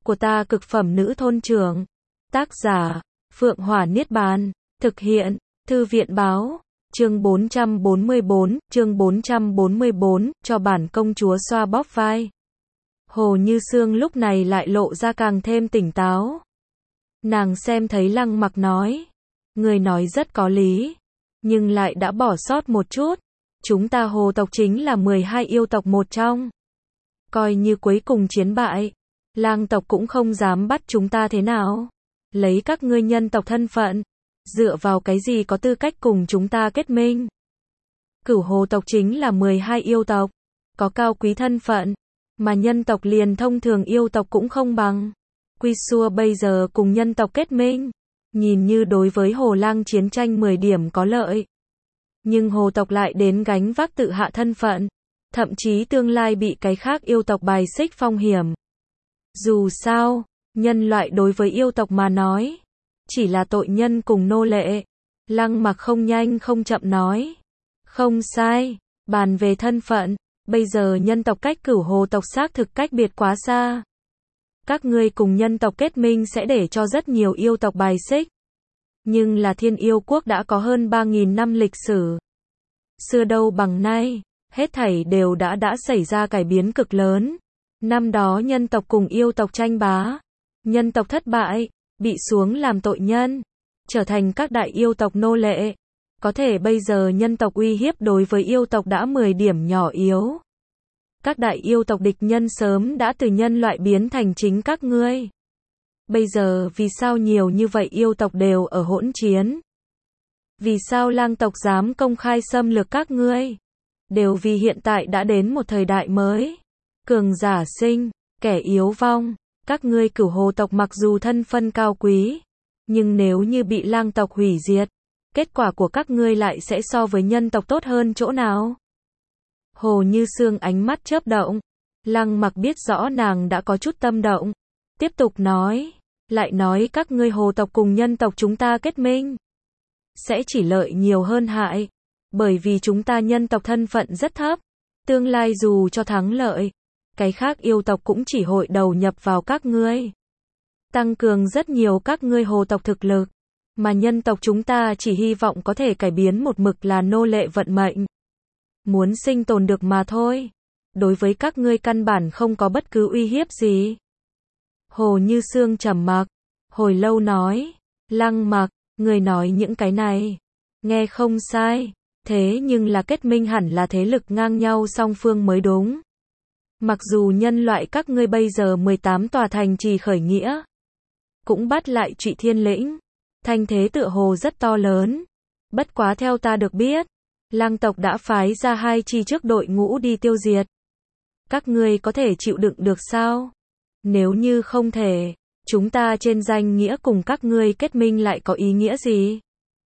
của ta cực phẩm nữ thôn trưởng. Tác giả, Phượng Hỏa Niết Bàn. Thực hiện, Thư viện báo. Chương 444, cho bản công chúa xoa bóp vai. Hồ Như Sương lúc này lại lộ ra càng thêm tỉnh táo. Nàng xem thấy Lăng Mặc nói. Người nói rất có lý. Nhưng lại đã bỏ sót một chút. Chúng ta Hồ tộc chính là 12 yêu tộc một trong. Coi như cuối cùng chiến bại. Lang tộc cũng không dám bắt chúng ta thế nào. Lấy các ngươi nhân tộc thân phận. Dựa vào cái gì có tư cách cùng chúng ta kết minh. Cửu Hồ tộc chính là 12 yêu tộc. Có cao quý thân phận. Mà nhân tộc liền thông thường yêu tộc cũng không bằng. Quy Xua bây giờ cùng nhân tộc kết minh. Nhìn như đối với Hồ Lang chiến tranh 10 điểm có lợi. Nhưng Hồ tộc lại đến gánh vác tự hạ thân phận. Thậm chí tương lai bị cái khác yêu tộc bài xích phong hiểm. Dù sao, nhân loại đối với yêu tộc mà nói. Chỉ là tội nhân cùng nô lệ. Lăng Mặc không nhanh không chậm nói. Không sai, bàn về thân phận. Bây giờ nhân tộc cách Cửu Hồ tộc xác thực cách biệt quá xa. Các ngươi cùng nhân tộc kết minh sẽ để cho rất nhiều yêu tộc bài xích. Nhưng là Thiên Yêu Quốc đã có hơn 3.000 năm lịch sử. Xưa đâu bằng nay, hết thảy đều đã xảy ra cải biến cực lớn. Năm đó nhân tộc cùng yêu tộc tranh bá. Nhân tộc thất bại, bị xuống làm tội nhân. Trở thành các đại yêu tộc nô lệ. Có thể bây giờ nhân tộc uy hiếp đối với yêu tộc đã 10 điểm nhỏ yếu. Các đại yêu tộc địch nhân sớm đã từ nhân loại biến thành chính các ngươi. Bây giờ vì sao nhiều như vậy yêu tộc đều ở hỗn chiến? Vì sao Lang tộc dám công khai xâm lược các ngươi? Đều vì hiện tại đã đến một thời đại mới. Cường giả sinh, kẻ yếu vong. Các ngươi Cửu Hồ tộc mặc dù thân phân cao quý, nhưng nếu như bị Lang tộc hủy diệt, kết quả của các ngươi lại sẽ so với nhân tộc tốt hơn chỗ nào? Hồ Như Sương ánh mắt chớp động. Lăng Mặc biết rõ nàng đã có chút tâm động. Tiếp tục nói. Lại nói các ngươi Hồ tộc cùng nhân tộc chúng ta kết minh. Sẽ chỉ lợi nhiều hơn hại. Bởi vì chúng ta nhân tộc thân phận rất thấp. Tương lai dù cho thắng lợi. Cái khác yêu tộc cũng chỉ hội đầu nhập vào các ngươi. Tăng cường rất nhiều các ngươi Hồ tộc thực lực. Mà nhân tộc chúng ta chỉ hy vọng có thể cải biến một mực là nô lệ vận mệnh. Muốn sinh tồn được mà thôi. Đối với các ngươi căn bản không có bất cứ uy hiếp gì. Hồ Như Sương trầm mặc. Hồi lâu nói. Lăng Mặc, người nói những cái này. Nghe không sai. Thế nhưng là kết minh hẳn là thế lực ngang nhau song phương mới đúng. Mặc dù nhân loại các ngươi bây giờ 18 tòa thành trì khởi nghĩa. Cũng bắt lại Trụy Thiên Lĩnh. Thanh thế tựa hồ rất to lớn. Bất quá theo ta được biết. Lang tộc đã phái ra 2 chi trước đội ngũ đi tiêu diệt. Các ngươi có thể chịu đựng được sao? Nếu như không thể, chúng ta trên danh nghĩa cùng các ngươi kết minh lại có ý nghĩa gì?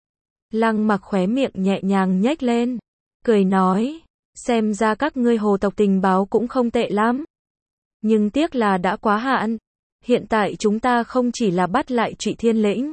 Lăng Mặc khóe miệng nhẹ nhàng nhếch lên. Cười nói, xem ra các ngươi Hồ tộc tình báo cũng không tệ lắm. Nhưng tiếc là đã quá hạn. Hiện tại chúng ta không chỉ là bắt lại Trụy Thiên Lĩnh.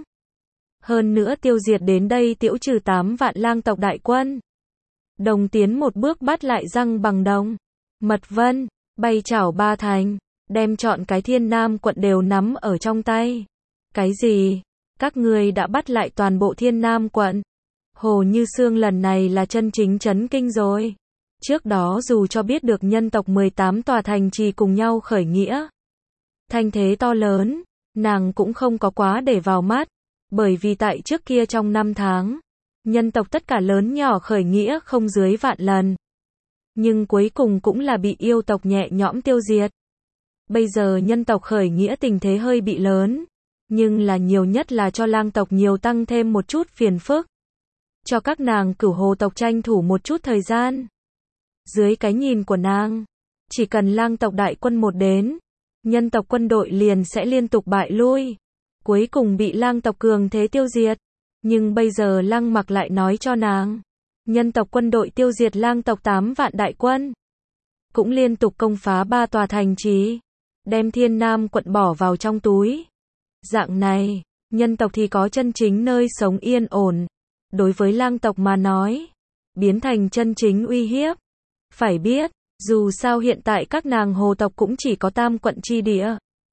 Hơn nữa tiêu diệt đến đây tiễu trừ 8 vạn lang tộc đại quân. Đồng tiến một bước bắt lại Răng Bằng Đồng, Mật Vân, bay chảo 3 thành, đem chọn cái Thiên Nam quận đều nắm ở trong tay. Cái gì? Các ngươi đã bắt lại toàn bộ Thiên Nam quận? Hồ Như Sương lần này là chân chính chấn kinh rồi. Trước đó dù cho biết được nhân tộc 18 tòa thành trì cùng nhau khởi nghĩa. Thanh thế to lớn, nàng cũng không có quá để vào mắt. Bởi vì tại trước kia trong 5 tháng. Nhân tộc tất cả lớn nhỏ khởi nghĩa không dưới vạn lần. Nhưng cuối cùng cũng là bị yêu tộc nhẹ nhõm tiêu diệt. Bây giờ nhân tộc khởi nghĩa tình thế hơi bị lớn. Nhưng là nhiều nhất là cho Lang tộc nhiều tăng thêm một chút phiền phức. Cho các nàng Cửu Hồ tộc tranh thủ một chút thời gian. Dưới cái nhìn của nàng. Chỉ cần Lang tộc đại quân một đến. Nhân tộc quân đội liền sẽ liên tục bại lui. Cuối cùng bị Lang tộc cường thế tiêu diệt. Nhưng bây giờ Lăng Mặc lại nói cho nàng. Nhân tộc quân đội tiêu diệt Lang tộc 8 vạn đại quân. Cũng liên tục công phá 3 tòa thành trì. Đem Thiên Nam quận bỏ vào trong túi. Dạng này, nhân tộc thì có chân chính nơi sống yên ổn. Đối với Lang tộc mà nói. Biến thành chân chính uy hiếp. Phải biết, dù sao hiện tại các nàng Hồ tộc cũng chỉ có Tam quận chi địa.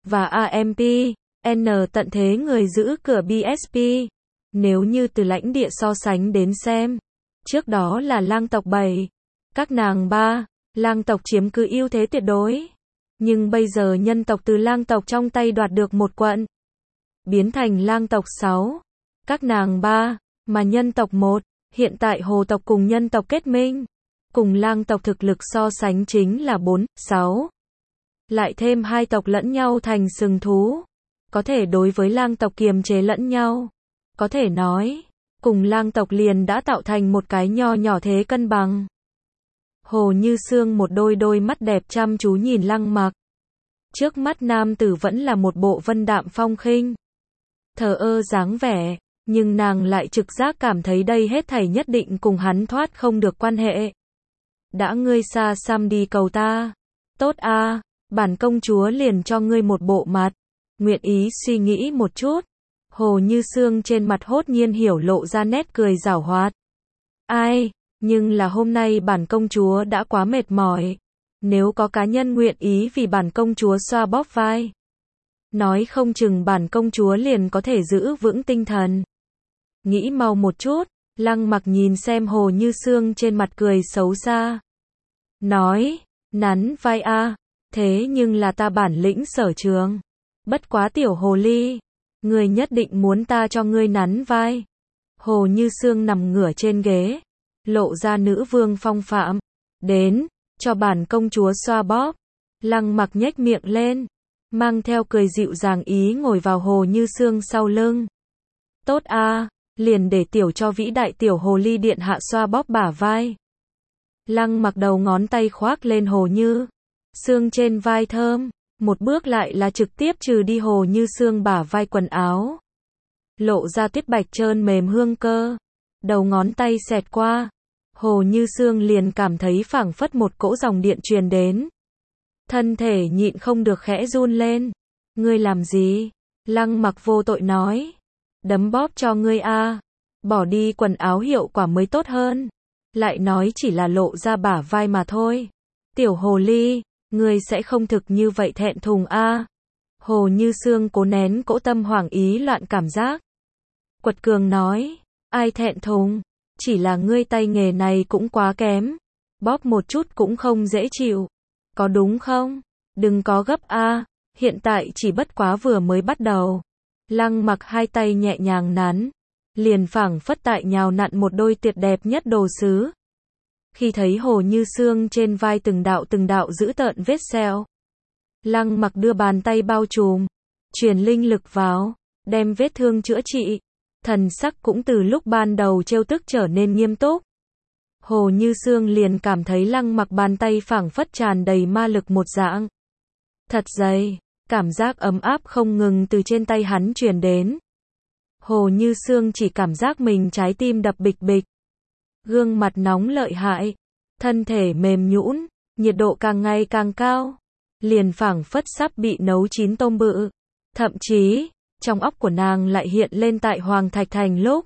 và AMP, N tận thế người giữ cửa BSP. Nếu như từ lãnh địa so sánh đến xem, trước đó là lang tộc 7, các nàng 3, lang tộc chiếm cứ ưu thế tuyệt đối. Nhưng bây giờ nhân tộc từ lang tộc trong tay đoạt được một quận, biến thành lang tộc 6, các nàng 3, mà nhân tộc 1, hiện tại hồ tộc cùng nhân tộc kết minh, cùng lang tộc thực lực so sánh chính là 4, 6. Lại thêm hai tộc lẫn nhau thành sừng thú, có thể đối với lang tộc kiềm chế lẫn nhau. Có thể nói, cùng lang tộc liền đã tạo thành một cái nho nhỏ thế cân bằng. Hồ Như Sương một đôi mắt đẹp chăm chú nhìn Lăng Mặc. Trước mắt nam tử vẫn là một bộ vân đạm phong khinh, thờ ơ dáng vẻ, nhưng nàng lại trực giác cảm thấy đây hết thảy nhất định cùng hắn thoát không được quan hệ. Đã ngươi xa xăm đi cầu ta, tốt a, bản công chúa liền cho ngươi một bộ mặt, nguyện ý suy nghĩ một chút. Hồ Như Sương trên mặt hốt nhiên hiểu lộ ra nét cười giảo hoạt. Ai, nhưng là hôm nay bản công chúa đã quá mệt mỏi. Nếu có cá nhân nguyện ý vì bản công chúa xoa bóp vai, nói không chừng bản công chúa liền có thể giữ vững tinh thần. Nghĩ mau một chút, Lăng Mặc nhìn xem Hồ Như Sương trên mặt cười xấu xa. Nói, nắn vai a, thế nhưng là ta bản lĩnh sở trường. Bất quá tiểu hồ ly, ngươi nhất định muốn ta cho ngươi nắn vai. Hồ Như Sương nằm ngửa trên ghế, lộ ra nữ vương phong phạm. Đến, cho bản công chúa xoa bóp. Lăng Mặc nhếch miệng lên, mang theo cười dịu dàng ý ngồi vào Hồ Như Sương sau lưng. Tốt a, liền để tiểu cho vĩ đại tiểu hồ ly điện hạ xoa bóp bả vai. Lăng Mặc đầu ngón tay khoác lên Hồ Như Sương trên vai thơm, một bước lại là trực tiếp trừ đi Hồ Như Sương bả vai quần áo, lộ ra tuyết bạch trơn mềm hương cơ. Đầu ngón tay xẹt qua, Hồ Như Sương liền cảm thấy phảng phất một cỗ dòng điện truyền đến. Thân thể nhịn không được khẽ run lên. Ngươi làm gì? Lăng Mặc vô tội nói. Đấm bóp cho ngươi a, bỏ đi quần áo hiệu quả mới tốt hơn. Lại nói chỉ là lộ ra bả vai mà thôi. Tiểu hồ ly, ngươi sẽ không thực như vậy thẹn thùng a. Hồ Như Sương cố nén cỗ tâm hoảng ý loạn cảm giác. Quật cường nói, ai thẹn thùng, chỉ là ngươi tay nghề này cũng quá kém. Bóp một chút cũng không dễ chịu. Có đúng không? Đừng có gấp a, hiện tại chỉ bất quá vừa mới bắt đầu. Lăng Mặc hai tay nhẹ nhàng nắn, liền phảng phất tại nhào nặn một đôi tuyệt đẹp nhất đồ sứ. Khi thấy Hồ Như Sương trên vai từng đạo dữ tợn vết sẹo, Lăng Mặc đưa bàn tay bao trùm, truyền linh lực vào, đem vết thương chữa trị. Thần sắc cũng từ lúc ban đầu trêu tức trở nên nghiêm túc. Hồ Như Sương liền cảm thấy Lăng Mặc bàn tay phảng phất tràn đầy ma lực một dạng. Thật dày, cảm giác ấm áp không ngừng từ trên tay hắn truyền đến. Hồ Như Sương chỉ cảm giác mình trái tim đập bịch bịch. Gương mặt nóng lợi hại, thân thể mềm nhũn, nhiệt độ càng ngày càng cao, liền phảng phất sắp bị nấu chín tôm bự. Thậm chí, trong óc của nàng lại hiện lên tại Hoàng Thạch Thành lúc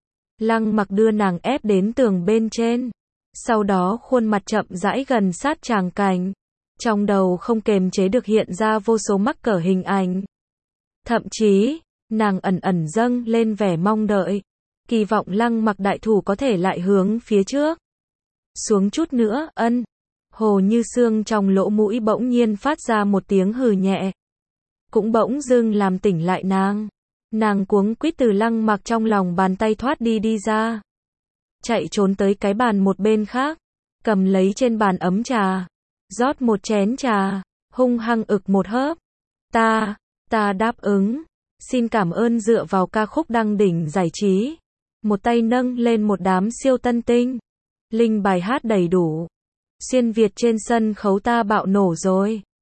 Lăng Mặc đưa nàng ép đến tường bên trên, sau đó khuôn mặt chậm rãi gần sát tràng cảnh. Trong đầu không kềm chế được hiện ra vô số mắc cỡ hình ảnh. Thậm chí, nàng ẩn dâng lên vẻ mong đợi, kỳ vọng Lăng Mặc đại thủ có thể lại hướng phía trước. Xuống chút nữa, ân. Hồ Như Sương trong lỗ mũi bỗng nhiên phát ra một tiếng hừ nhẹ. Cũng bỗng dưng làm tỉnh lại nàng. Nàng cuống quýt từ Lăng Mặc trong lòng bàn tay thoát đi ra. Chạy trốn tới cái bàn một bên khác, cầm lấy trên bàn ấm trà, rót một chén trà, hung hăng ực một hớp. Ta đáp ứng. Xin cảm ơn dựa vào ca khúc đăng đỉnh giải trí. Một tay nâng lên một đám siêu tân tinh. Linh bài hát đầy đủ. Xuyên Việt trên sân khấu ta bạo nổ rồi.